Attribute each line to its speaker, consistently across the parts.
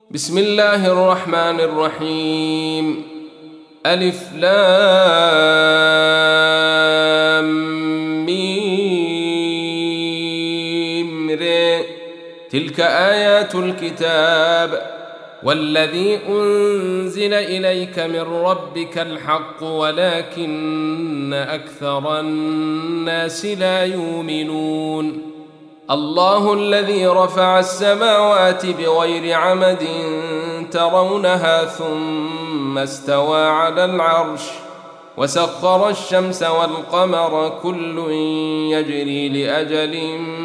Speaker 1: بسم الله الرحمن الرحيم. ألف لام ميم ر. تلك آيات الكتاب والذي أنزل إليك من ربك الحق ولكن أكثر الناس لا يؤمنون. الله الذي رفع السماوات بغير عمد ترونها ثم استوى على العرش وسخر الشمس والقمر كل يجري لأجل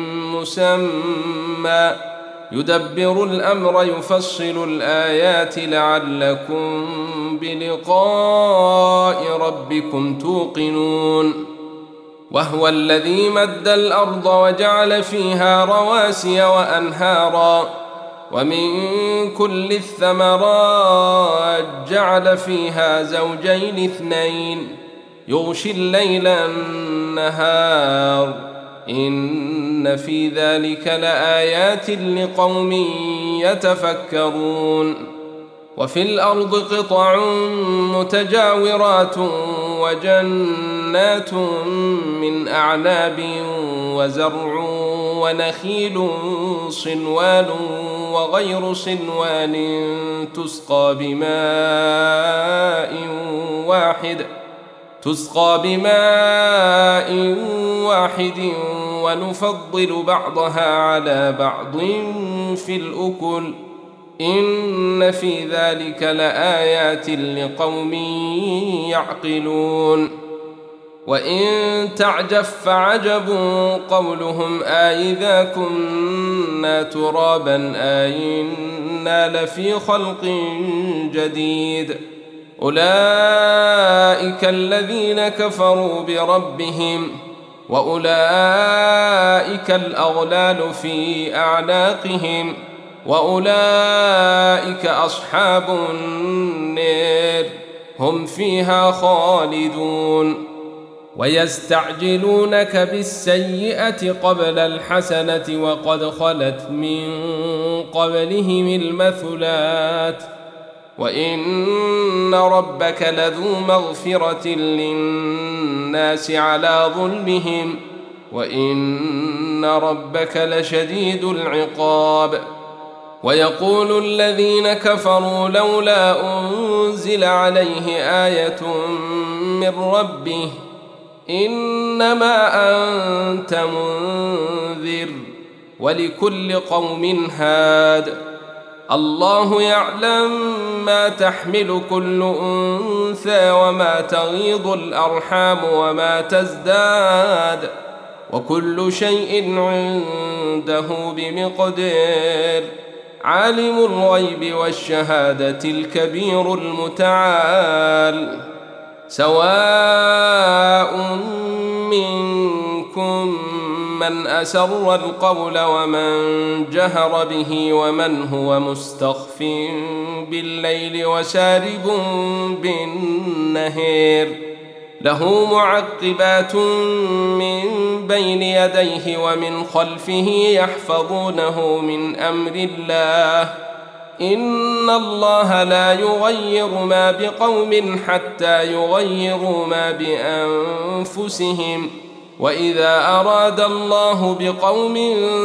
Speaker 1: مسمى يدبر الأمر يفصل الآيات لعلكم بلقاء ربكم توقنون. وهو الذي مد الأرض وجعل فيها رواسي وأنهارا ومن كل الثمرات جعل فيها زوجين اثنين يغشي الليل النهار إن في ذلك لآيات لقوم يتفكرون. وفي الأرض قطع متجاورات وجنات من أعناب وزرع ونخيل صنوان وغير صنوان تسقى بماء واحد ونفضل بعضها على بعض في الأكل إن في ذلك لآيات لقوم يعقلون. وإن تعجب فعجب قولهم أإذا كنا ترابا أإنا لفي خلق جديد أولئك الذين كفروا بربهم وأولئك الأغلال في أعناقهم وأولئك أصحاب النار هم فيها خالدون. ويستعجلونك بالسيئة قبل الحسنة وقد خلت من قبلهم المثلات وإن ربك لذو مغفرة للناس على ظلمهم وإن ربك لشديد العقاب. ويقول الذين كفروا لولا أنزل عليه آية من ربه إنما أنت منذر ولكل قوم هاد الله يعلم ما تحمل كل أنثى وما تغيض الأرحام وما تزداد وكل شيء عنده بمقدار. عالم الغيب والشهادة الكبير المتعال. سواء منكم من أسر القول ومن جهر به ومن هو مستخف بالليل وسارب بالنهار له معقبات من بين يديه ومن خلفه يحفظونه من أمر الله إن الله لا يغير ما بقوم حتى يغيروا ما بأنفسهم وإذا أراد الله بقوم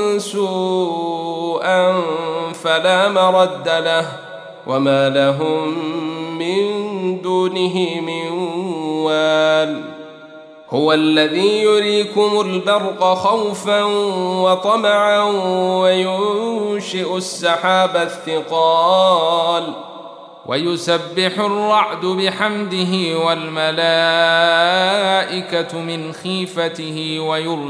Speaker 1: سوءا فلا مرد له وما لهم من دونه من وال. هو الذي يريكم البرق خوفا وطمعا وينشئ السحاب الثقال ويسبح الرعد بحمده والملائكة من خيفته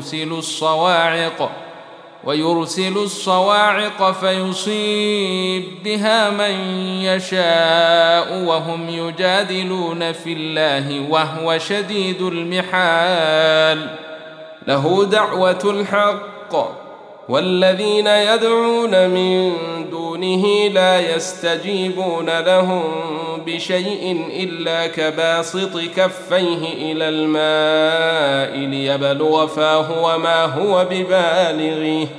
Speaker 1: ويرسل الصواعق فيصيب بها من يشاء وهم يجادلون في الله وهو شديد المحال. له دعوة الحق والذين يدعون من دونه لا يستجيبون لهم بشيء إلا كباسط كفيه إلى الماء ليبلغ فاه وما هو ببالغه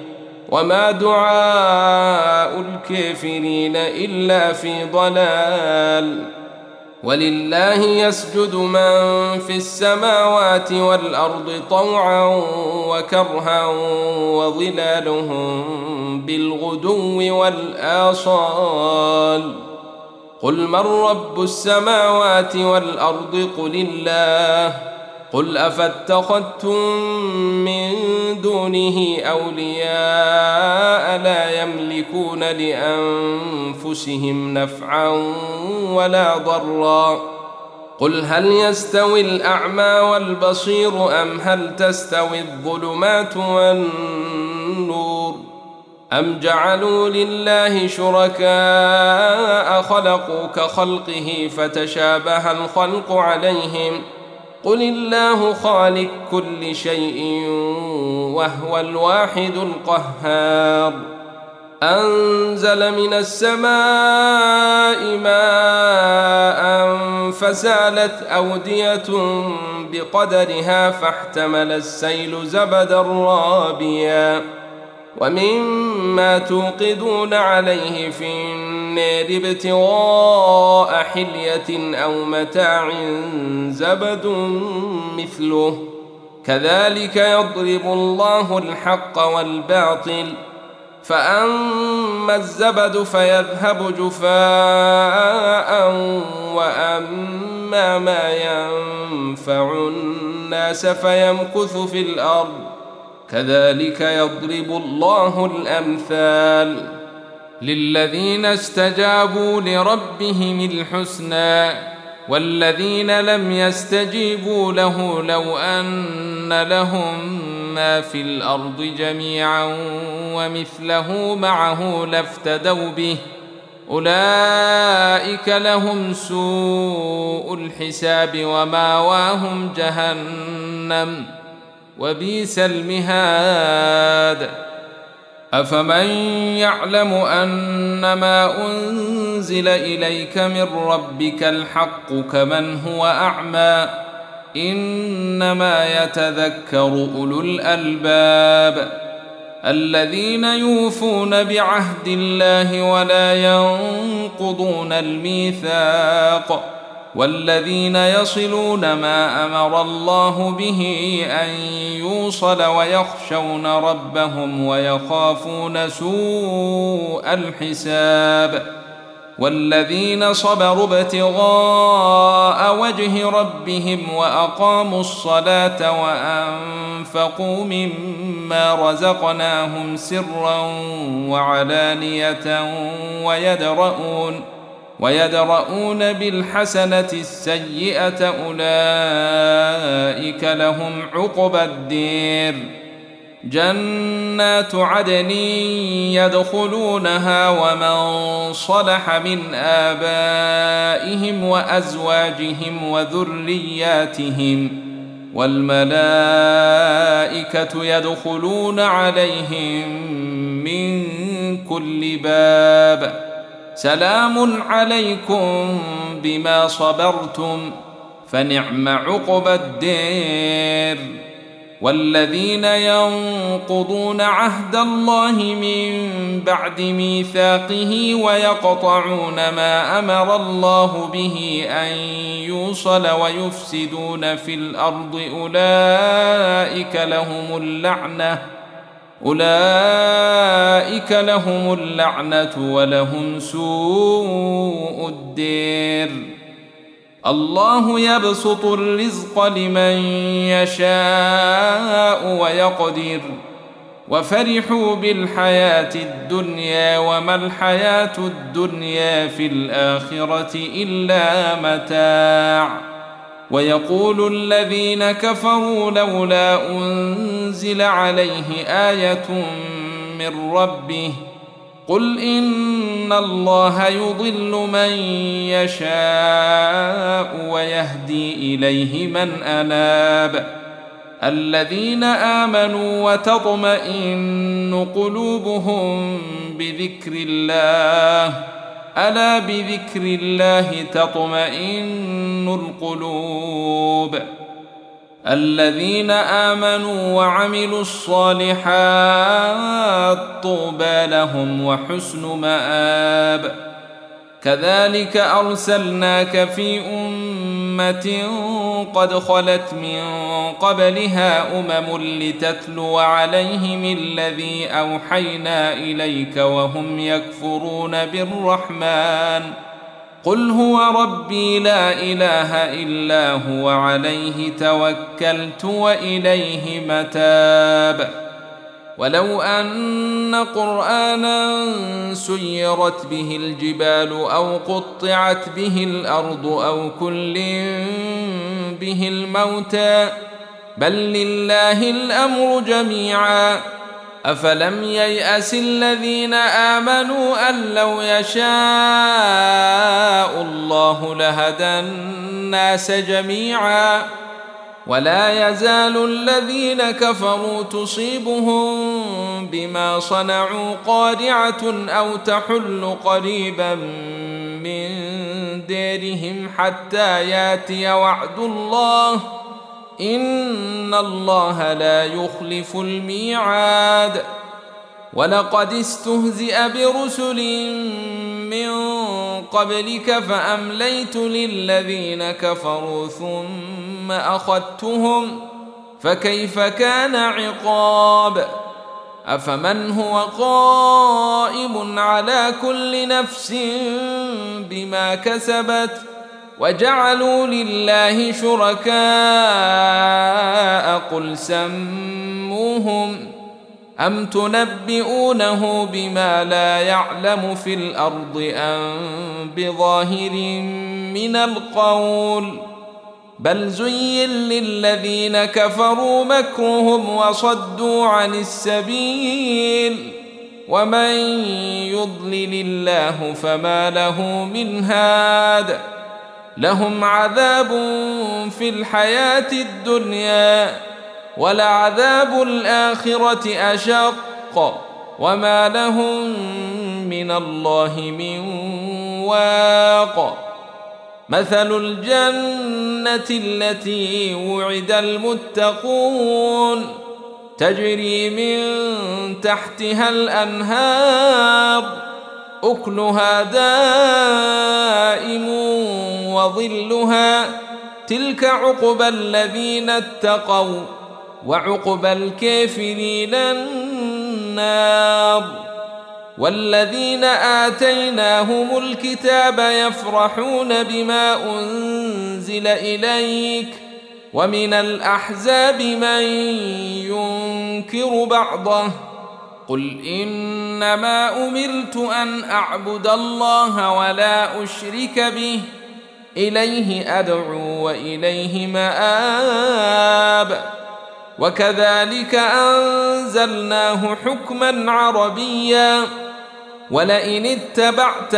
Speaker 1: وما دعاء الكافرين إلا في ضلال. ولله يسجد من في السماوات والأرض طوعا وكرها وظلالهم بالغدو والآصال. قل من رب السماوات والأرض قل الله. قل أفاتخذتم من دونه أولياء لا يملكون لأنفسهم نفعا ولا ضرا. قل هل يستوي الأعمى والبصير أم هل تستوي الظلمات والنور أم جعلوا لله شركاء خلقوا كخلقه فتشابه الخلق عليهم. قل الله خالق كل شيء وهو الواحد القهار. أنزل من السماء ماء فسالت أودية بقدرها فاحتمل السيل زبدا رابيا ومما توقدون عليه في النار ابتغاء حلية أو متاع زبد مثله كذلك يضرب الله الحق والباطل. فأما الزبد فيذهب جفاء وأما ما ينفع الناس فيمكث في الأرض كذلك يضرب الله الأمثال. للذين استجابوا لربهم الحسنى والذين لم يستجيبوا له لو أن لهم ما في الأرض جميعا ومثله معه لافتدوا به أولئك لهم سوء الحساب وماواهم جهنم وبئس المهاد. أفمن يعلم أنما أنزل إليك من ربك الحق كمن هو أعمى إنما يتذكر أولو الألباب الذين يوفون بعهد الله ولا ينقضون الميثاق والذين يصلون ما أمر الله به أن يوصل ويخشون ربهم ويخافون سوء الحساب والذين صبروا ابتغاء وجه ربهم وأقاموا الصلاة وأنفقوا مما رزقناهم سرا وعلانية ويدرؤون بالحسنة السيئة أولئك لهم عقبى الدير. جنات عدن يدخلونها ومن صلح من آبائهم وأزواجهم وذرياتهم والملائكة يدخلون عليهم من كل باب سلام عليكم بما صبرتم فنعم عقبى الدير. والذين ينقضون عهد الله من بعد ميثاقه ويقطعون ما أمر الله به أن يوصل ويفسدون في الأرض أولئك لهم اللعنة ولهم سوء الدير. الله يبسط الرزق لمن يشاء ويقدر وفرحوا بالحياة الدنيا وما الحياة الدنيا في الآخرة إلا متاع. ويقول الذين كفروا لولا أنزل عليه آية من ربه قل إن الله يضل من يشاء ويهدي إليه من أناب. الذين آمنوا وتطمئن قلوبهم بذكر الله ألا بذكر الله تطمئن القلوب. الذين آمنوا وعملوا الصالحات طوبى لهم وحسن مآب. كذلك أرسلناك في أمة قد خلت من قبلها لتتلو عليهم الذي أوحينا إليك وهم يكفرون بالرحمن. قل هو ربي لا إله إلا هو عليه توكلت وإليه متاب. ولو أن قرآنا سيرت به الجبال أو قطعت به الأرض أو كلم به الموتى بل لله الأمر جميعا. أفلم ييأس الذين آمنوا أن لو يشاء الله لهدى الناس جميعا. ولا يزال الذين كفروا تصيبهم بما صنعوا قارعة أو تحل قريبا من ديرهم حتى ياتي وعد الله إن الله لا يخلف الميعاد. ولقد استهزئ برسل من قبلك فأمليت للذين كفروا ثم أخذتهم فكيف كان عقاب. أفمن هو قائم على كل نفس بما كسبت وجعلوا لله شركاء قل سموهم أم تنبئونه بما لا يعلم في الأرض أم بظاهر من القول بل زين للذين كفروا مكرهم وصدوا عن السبيل ومن يضلل الله فما له من هاد. لهم عذاب في الحياة الدنيا ولعذاب الآخرة أشق وما لهم من الله من واق. مثل الجنة التي وعد المتقون تجري من تحتها الأنهار أكلها دائم وظلها تلك عقبى الذين اتقوا وعقبى الكافرين النار. والذين آتيناهم الكتاب يفرحون بما أنزل إليك ومن الأحزاب من ينكر بعضه قل إنما أمرت أن أعبد الله ولا أشرك به إليه أدعو وإليه مآب. وكذلك أنزلناه حكما عربيا ولئن اتبعت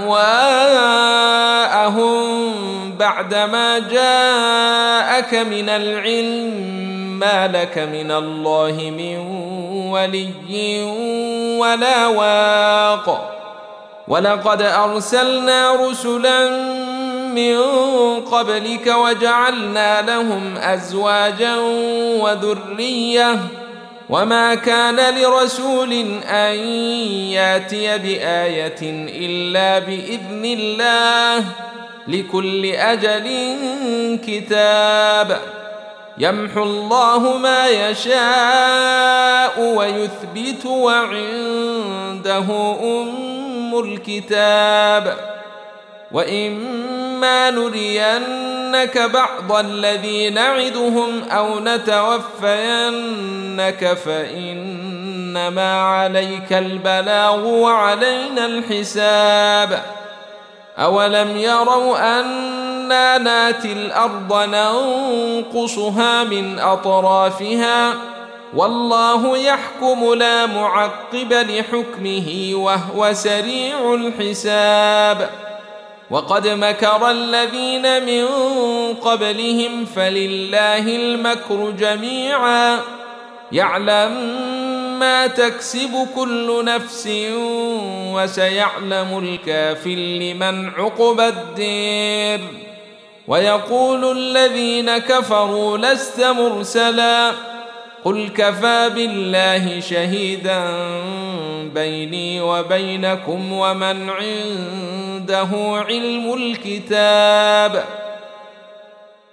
Speaker 1: أهواءهم بعدما جاءك من العلم ما لك من الله من ولي ولا واق. ولقد أرسلنا رسلا من قبلك وجعلنا لهم أزواجا وذرية وما كان لرسول أن ياتي بآية إلا بإذن الله لكل أجل كتاب. يمحو الله ما يشاء ويثبت وعنده أم الكتاب. وإما نرينك بعض الذي نعدهم أو نتوفينك فإنما عليك البلاغ وعلينا الحساب. أولم يروا أنا ناتي الأرض ننقصها من أطرافها والله يحكم لا معقب لحكمه وهو سريع الحساب. وقد مكر الذين من قبلهم فلله المكر جميعا يعلم ما تكسب كل نفس وسيعلم الكافر لمن عقبى الدير. ويقول الذين كفروا لست مرسلا قل كفى بالله شهيدا بيني وبينكم ومن عنده علم الكتاب